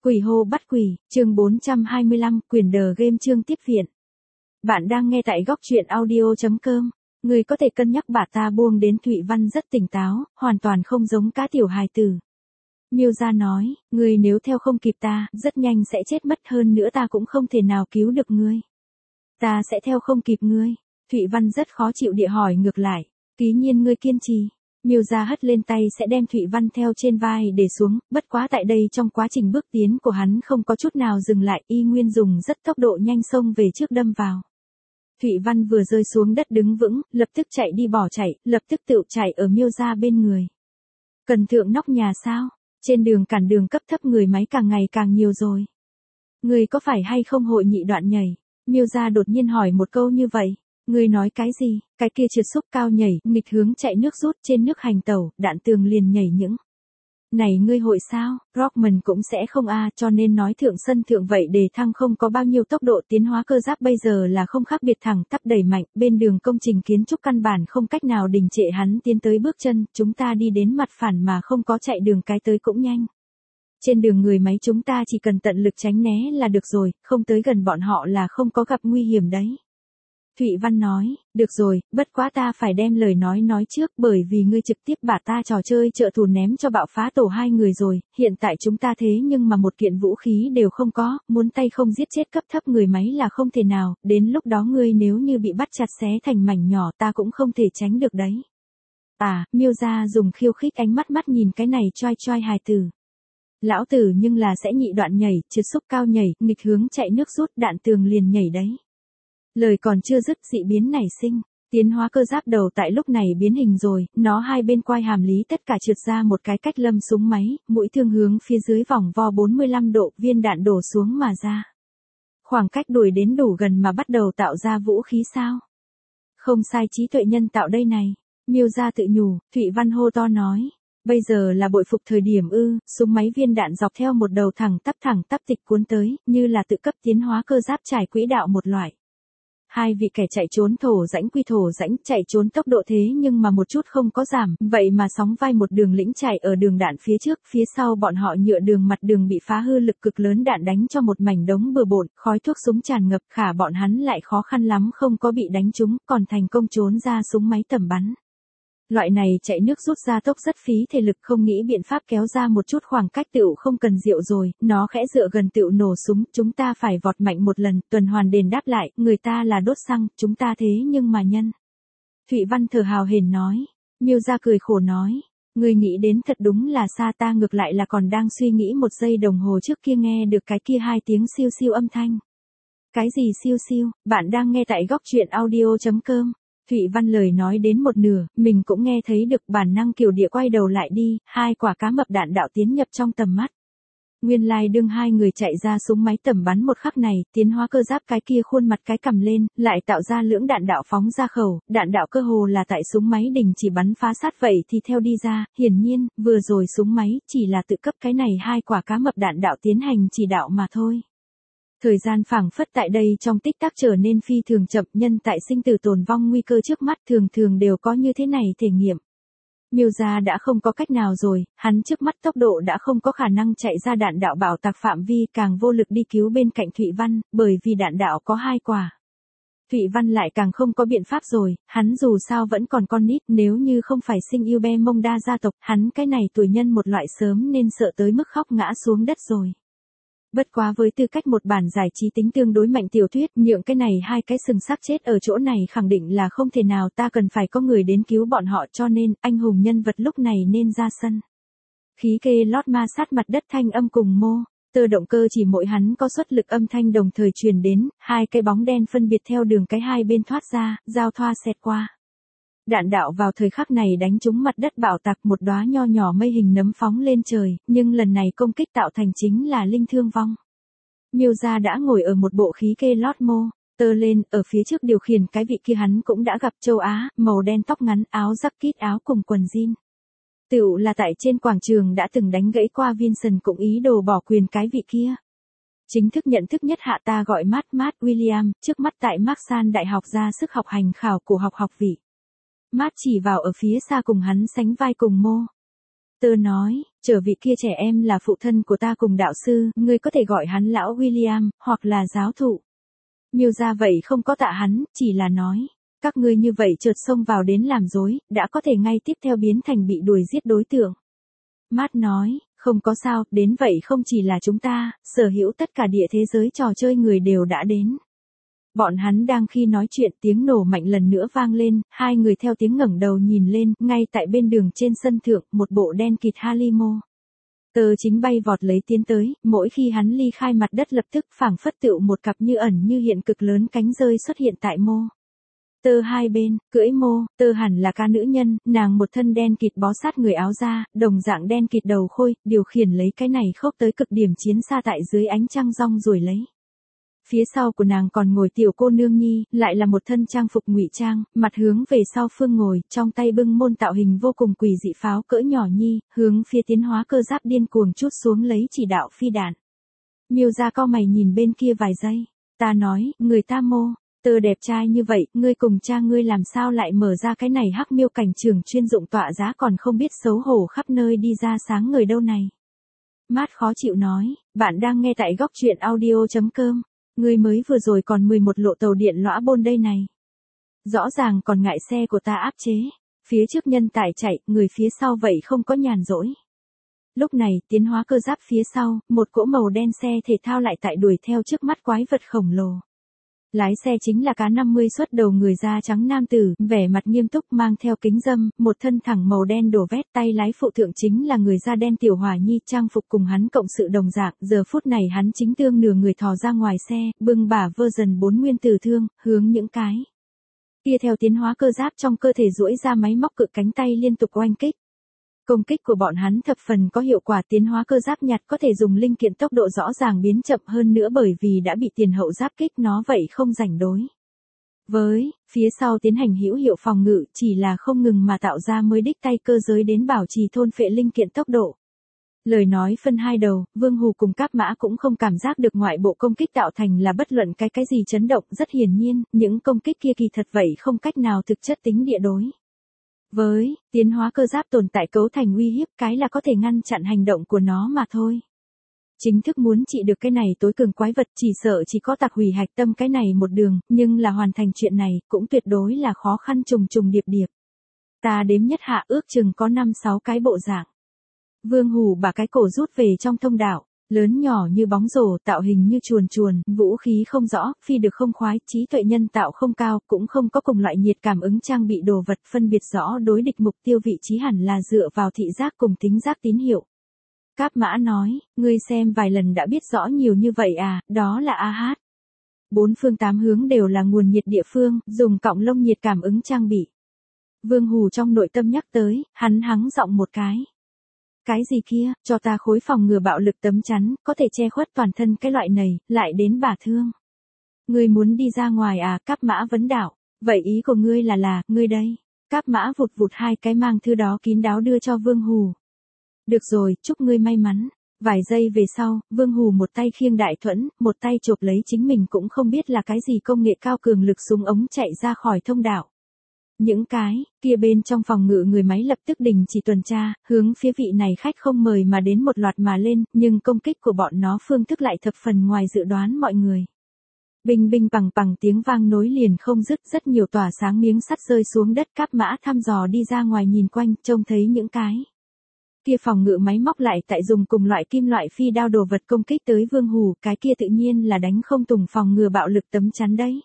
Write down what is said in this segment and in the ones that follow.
Quỷ hô bắt quỷ, chương 425, quyền đờ game chương tiếp viện. Bạn đang nghe tại góc truyện audio.com. Người có thể cân nhắc bà ta buông đến Thụy Văn rất tỉnh táo, hoàn toàn không giống cá tiểu hài tử. Miêu gia nói, người nếu theo không kịp ta, rất nhanh sẽ chết mất, hơn nữa ta cũng không thể nào cứu được ngươi. Ta sẽ theo không kịp ngươi. Thụy Văn rất khó chịu địa hỏi ngược lại, ký nhiên ngươi kiên trì. Miêu gia hất lên tay sẽ đem Thụy Văn theo trên vai để xuống, bất quá tại đây trong quá trình bước tiến của hắn không có chút nào dừng lại, y nguyên dùng rất tốc độ nhanh xông về trước đâm vào. Thụy Văn vừa rơi xuống đất đứng vững, lập tức chạy đi bỏ chạy, lập tức tựu chạy ở Miêu gia bên người. Cần thượng nóc nhà sao? Trên đường cản đường cấp thấp người máy càng ngày càng nhiều rồi. Người có phải hay không hội nhị đoạn nhảy? Miêu gia đột nhiên hỏi một câu như vậy. Ngươi nói cái gì? Cái kia trượt xúc cao nhảy, nghịch hướng chạy nước rút trên nước hành tẩu, đạn tường liền nhảy những. Này ngươi hội sao? Rockman cũng sẽ không cho nên nói thượng sân thượng vậy đề thăng không có bao nhiêu tốc độ, tiến hóa cơ giáp bây giờ là không khác biệt, thẳng tắp đẩy mạnh, bên đường công trình kiến trúc căn bản không cách nào đình trệ hắn tiến tới bước chân, chúng ta đi đến mặt phản mà không có chạy đường cái tới cũng nhanh. Trên đường người máy chúng ta chỉ cần tận lực tránh né là được rồi, không tới gần bọn họ là không có gặp nguy hiểm đấy. Thụy Văn nói, được rồi, bất quá ta phải đem lời nói trước, bởi vì ngươi trực tiếp bả ta trò chơi trợ thủ ném cho bạo phá tổ hai người rồi, hiện tại chúng ta thế nhưng mà một kiện vũ khí đều không có, muốn tay không giết chết cấp thấp người máy là không thể nào, đến lúc đó ngươi nếu như bị bắt chặt xé thành mảnh nhỏ ta cũng không thể tránh được đấy. Miêu gia dùng khiêu khích ánh mắt nhìn cái này choi hài tử. Lão tử nhưng là sẽ nhị đoạn nhảy, trượt xúc cao nhảy, nghịch hướng chạy nước rút, đạn tường liền nhảy đấy. Lời còn chưa dứt, dị biến nảy sinh, tiến hóa cơ giáp đầu tại lúc này biến hình rồi, nó hai bên quai hàm lý tất cả trượt ra một cái cách lâm súng máy, mũi thương hướng phía dưới vòng vo 45 độ, viên đạn đổ xuống mà ra. Khoảng cách đuổi đến đủ gần mà bắt đầu tạo ra vũ khí sao? Không sai, trí tuệ nhân tạo đây này. Miêu gia tự nhủ, Thụy Văn hô to nói. Bây giờ là bội phục thời điểm súng máy viên đạn dọc theo một đầu thẳng tắp tịch cuốn tới, như là tự cấp tiến hóa cơ giáp trải quỹ đạo một loại. Hai vị kẻ chạy trốn thổ rãnh quy thổ rãnh, chạy trốn tốc độ thế nhưng mà một chút không có giảm, vậy mà sóng vai một đường lĩnh chạy ở đường đạn phía trước, phía sau bọn họ nhựa đường mặt đường bị phá hư, lực cực lớn đạn đánh cho một mảnh đống bừa bộn, khói thuốc súng tràn ngập, khả bọn hắn lại khó khăn lắm không có bị đánh trúng, còn thành công trốn ra súng máy tầm bắn. Loại này chạy nước rút ra tốc rất phí thể lực, không nghĩ biện pháp kéo ra một chút khoảng cách tựu không cần rượu rồi, nó khẽ dựa gần tựu nổ súng, chúng ta phải vọt mạnh một lần, tuần hoàn đền đáp lại, người ta là đốt xăng, chúng ta thế nhưng mà nhân. Thụy Văn thở hào hển nói, Miêu gia cười khổ nói, người nghĩ đến thật đúng là xa, ta ngược lại là còn đang suy nghĩ một giây đồng hồ trước kia nghe được cái kia hai tiếng siêu siêu âm thanh. Cái gì siêu siêu? Bạn đang nghe tại góc truyện audio.com. Thụy Văn lời nói đến một nửa, mình cũng nghe thấy được, bản năng kiểu địa quay đầu lại đi, hai quả cá mập đạn đạo tiến nhập trong tầm mắt. Nguyên lai đương hai người chạy ra súng máy tầm bắn một khắc này, tiến hóa cơ giáp cái kia khuôn mặt cái cầm lên, lại tạo ra lưỡng đạn đạo phóng ra khẩu, đạn đạo cơ hồ là tại súng máy đình chỉ bắn phá sát vậy thì theo đi ra, hiển nhiên, vừa rồi súng máy chỉ là tự cấp cái này hai quả cá mập đạn đạo tiến hành chỉ đạo mà thôi. Thời gian phảng phất tại đây trong tích tắc trở nên phi thường chậm, nhân tại sinh tử tồn vong nguy cơ trước mắt thường đều có như thế này thể nghiệm. Miêu gia đã không có cách nào rồi, hắn trước mắt tốc độ đã không có khả năng chạy ra đạn đạo bảo tạc phạm vi, càng vô lực đi cứu bên cạnh Thụy Văn, bởi vì đạn đạo có hai quả. Thụy Văn lại càng không có biện pháp rồi, hắn dù sao vẫn còn con nít, nếu như không phải sinh yêu be mông đa gia tộc, hắn cái này tuổi nhân một loại sớm nên sợ tới mức khóc ngã xuống đất rồi. Bất quá với tư cách một bản giải trí tính tương đối mạnh tiểu thuyết, nhượng cái này hai cái sừng xác chết ở chỗ này khẳng định là không thể nào, ta cần phải có người đến cứu bọn họ, cho nên, anh hùng nhân vật lúc này nên ra sân. Khí kê lót ma sát mặt đất thanh âm cùng mô, tơ động cơ chỉ mỗi hắn có suất lực âm thanh đồng thời truyền đến, hai cái bóng đen phân biệt theo đường cái hai bên thoát ra, giao thoa xẹt qua. Đạn đạo vào thời khắc này đánh trúng mặt đất bạo tạc, một đóa nho nhỏ mây hình nấm phóng lên trời, nhưng lần này công kích tạo thành chính là linh thương vong. Miêu gia đã ngồi ở một bộ khí kê lót mô, tơ lên, ở phía trước điều khiển cái vị kia hắn cũng đã gặp, châu Á, màu đen tóc ngắn, áo jacket áo cùng quần jean. Tựu là tại trên quảng trường đã từng đánh gãy qua Vincent cũng ý đồ bỏ quyền cái vị kia. Chính thức nhận thức nhất hạ ta gọi Matt William, trước mắt tại Marsan Đại học ra sức học hành khảo cổ học vị. Matt chỉ vào ở phía xa cùng hắn sánh vai cùng mô. Tơ nói, Trở vị kia trẻ em là phụ thân của ta cùng đạo sư, ngươi có thể gọi hắn lão William, hoặc là giáo thụ. Miêu ra vậy không có tạ hắn, chỉ là nói. Các ngươi như vậy chợt xông vào đến làm dối, đã có thể ngay tiếp theo biến thành bị đuổi giết đối tượng. Matt nói, không có sao, đến vậy không chỉ là chúng ta, sở hữu tất cả địa thế giới trò chơi người đều đã đến. Bọn hắn đang khi nói chuyện tiếng nổ mạnh lần nữa vang lên, hai người theo tiếng ngẩng đầu nhìn lên, ngay tại bên đường trên sân thượng, một bộ đen kịt Halimo. Tờ chính bay vọt lấy tiến tới, mỗi khi hắn ly khai mặt đất lập tức phảng phất tựu một cặp như ẩn như hiện cực lớn cánh rơi xuất hiện tại mô. Tơ hai bên, cưỡi mô, tơ hẳn là ca nữ nhân, nàng một thân đen kịt bó sát người áo da, đồng dạng đen kịt đầu khôi, điều khiển lấy cái này khốc tới cực điểm chiến xa tại dưới ánh trăng rong ruổi lấy. Phía sau của nàng còn ngồi tiểu cô nương nhi, lại là một thân trang phục ngụy trang, mặt hướng về sau phương ngồi, trong tay bưng môn tạo hình vô cùng quỷ dị pháo cỡ nhỏ nhi, hướng phía tiến hóa cơ giáp điên cuồng trút xuống lấy chỉ đạo phi đạn. Miêu ra co mày nhìn bên kia vài giây, ta nói, người ta mô. Tơ đẹp trai như vậy, ngươi cùng cha ngươi làm sao lại mở ra cái này hắc miêu cảnh trường chuyên dụng tọa giá còn không biết xấu hổ khắp nơi đi ra sáng người đâu này. Matt khó chịu nói, bạn đang nghe tại góc truyện audio.com, ngươi mới vừa rồi còn 11 lộ tàu điện lõa bôn đây này. Rõ ràng còn ngại xe của ta áp chế, phía trước nhân tải chạy, người phía sau vậy không có nhàn rỗi. Lúc này, tiến hóa cơ giáp phía sau, một cỗ màu đen xe thể thao lại tại đuổi theo trước mắt quái vật khổng lồ. Lái xe chính là cá 50 xuất đầu người da trắng nam tử, vẻ mặt nghiêm túc mang theo kính râm, một thân thẳng màu đen đổ vét, tay lái phụ thượng chính là người da đen tiểu hỏa nhi, trang phục cùng hắn cộng sự đồng dạng, giờ phút này hắn chính tương nửa người thò ra ngoài xe, bưng bả version 4 nguyên tử thương, hướng những cái kia theo tiến hóa cơ giáp trong cơ thể duỗi ra máy móc cự cánh tay liên tục oanh kích. Công kích của bọn hắn thập phần có hiệu quả, tiến hóa cơ giáp nhặt có thể dùng linh kiện tốc độ rõ ràng biến chậm hơn nữa bởi vì đã bị tiền hậu giáp kích nó vậy không rảnh đối. Với, phía sau tiến hành hữu hiệu phòng ngự chỉ là không ngừng mà tạo ra mới đích tay cơ giới đến bảo trì thôn phệ linh kiện tốc độ. Lời nói phân hai đầu, Vương Hù cùng Cáp Mã cũng không cảm giác được ngoại bộ công kích tạo thành là bất luận cái gì chấn động, rất hiển nhiên, những công kích kia kỳ thật vậy không cách nào thực chất tính địa đối. Với, tiến hóa cơ giáp tồn tại cấu thành uy hiếp cái là có thể ngăn chặn hành động của nó mà thôi. Chính thức muốn trị được cái này tối cường quái vật chỉ sợ chỉ có tạc hủy hạch tâm cái này một đường, nhưng là hoàn thành chuyện này cũng tuyệt đối là khó khăn trùng trùng điệp điệp. Ta đếm nhất hạ ước chừng có 5-6 cái bộ dạng. Vương Hù bà cái cổ rút về trong thông đạo. Lớn nhỏ như bóng rổ, tạo hình như chuồn chuồn, vũ khí không rõ, phi được không khoái, trí tuệ nhân tạo không cao, cũng không có cùng loại nhiệt cảm ứng trang bị đồ vật phân biệt rõ đối địch mục tiêu vị trí hẳn là dựa vào thị giác cùng tính giác tín hiệu. Cáp Mã nói, ngươi xem vài lần đã biết rõ nhiều như vậy à, đó là AH. 4 phương 8 hướng đều là nguồn nhiệt địa phương, dùng cọng lông nhiệt cảm ứng trang bị. Vương Hù trong nội tâm nhắc tới, hắn hắng giọng một cái. Cái gì kia, cho ta khối phòng ngừa bạo lực tấm chắn, có thể che khuất toàn thân cái loại này, lại đến bả thương. Ngươi muốn đi ra ngoài à, Cáp Mã vấn đạo. Vậy ý của ngươi là, ngươi đây. Cáp Mã vụt vụt hai cái mang thư đó kín đáo đưa cho Vương Hù. Được rồi, chúc ngươi may mắn. Vài giây về sau, Vương Hù một tay khiêng đại thuẫn, một tay chộp lấy chính mình cũng không biết là cái gì công nghệ cao cường lực súng ống chạy ra khỏi thông đạo. Những cái kia bên trong phòng ngự người máy lập tức đình chỉ tuần tra, hướng phía vị này khách không mời mà đến một loạt mà lên, nhưng công kích của bọn nó phương thức lại thập phần ngoài dự đoán mọi người. Binh binh bằng bằng tiếng vang nối liền không dứt, rất nhiều tỏa sáng miếng sắt rơi xuống đất. Cáp Mã thăm dò đi ra ngoài nhìn quanh, trông thấy những cái kia phòng ngự máy móc lại tại dùng cùng loại kim loại phi đao đồ vật công kích tới Vương Hù, cái kia tự nhiên là đánh không tùng phòng ngừa bạo lực tấm chắn đấy.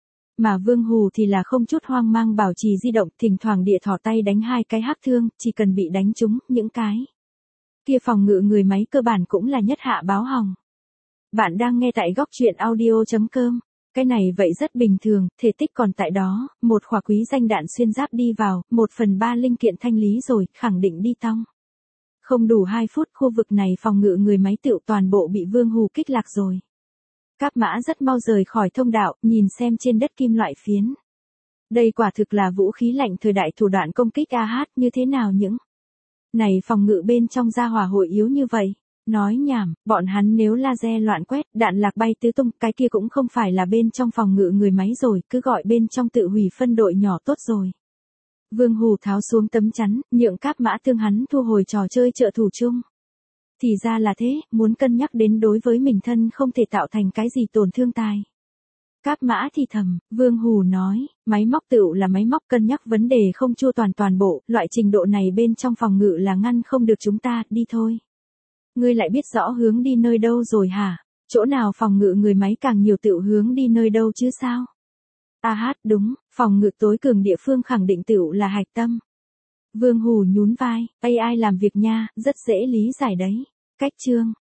Mà Vương Hù thì là không chút hoang mang bảo trì di động, thỉnh thoảng địa thỏ tay đánh hai cái hắc thương, chỉ cần bị đánh trúng, những cái kia phòng ngự người máy cơ bản cũng là nhất hạ báo hỏng. Bạn đang nghe tại góc truyện audio.com. Cái này vậy rất bình thường, thể tích còn tại đó, một khỏa quý danh đạn xuyên giáp đi vào, 1/3 linh kiện thanh lý rồi, khẳng định đi tong. Không đủ 2 phút, khu vực này phòng ngự người máy tựu toàn bộ bị Vương Hù kích lạc rồi. Cáp Mã rất mau rời khỏi thông đạo, nhìn xem trên đất kim loại phiến. Đây quả thực là vũ khí lạnh thời đại thủ đoạn công kích AH, như thế nào những này phòng ngự bên trong gia hỏa hội yếu như vậy. Nói nhảm, bọn hắn nếu laser loạn quét, đạn lạc bay tứ tung, cái kia cũng không phải là bên trong phòng ngự người máy rồi, cứ gọi bên trong tự hủy phân đội nhỏ tốt rồi. Vương Hù tháo xuống tấm chắn, nhượng Cáp Mã thương hắn thu hồi trò chơi trợ thủ chung. Thì ra là thế, muốn cân nhắc đến đối với mình thân không thể tạo thành cái gì tổn thương tài. Cáp Mã thì thầm, Vương Hù nói, máy móc tựu là máy móc, cân nhắc vấn đề không chu toàn toàn bộ, loại trình độ này bên trong phòng ngự là ngăn không được chúng ta, đi thôi. Ngươi lại biết rõ hướng đi nơi đâu rồi hả? Chỗ nào phòng ngự người máy càng nhiều tựu hướng đi nơi đâu chứ sao? Đúng, phòng ngự tối cường địa phương khẳng định tựu là hạch tâm. Vương Hù nhún vai, AI làm việc nha, rất dễ lý giải đấy. Cách chương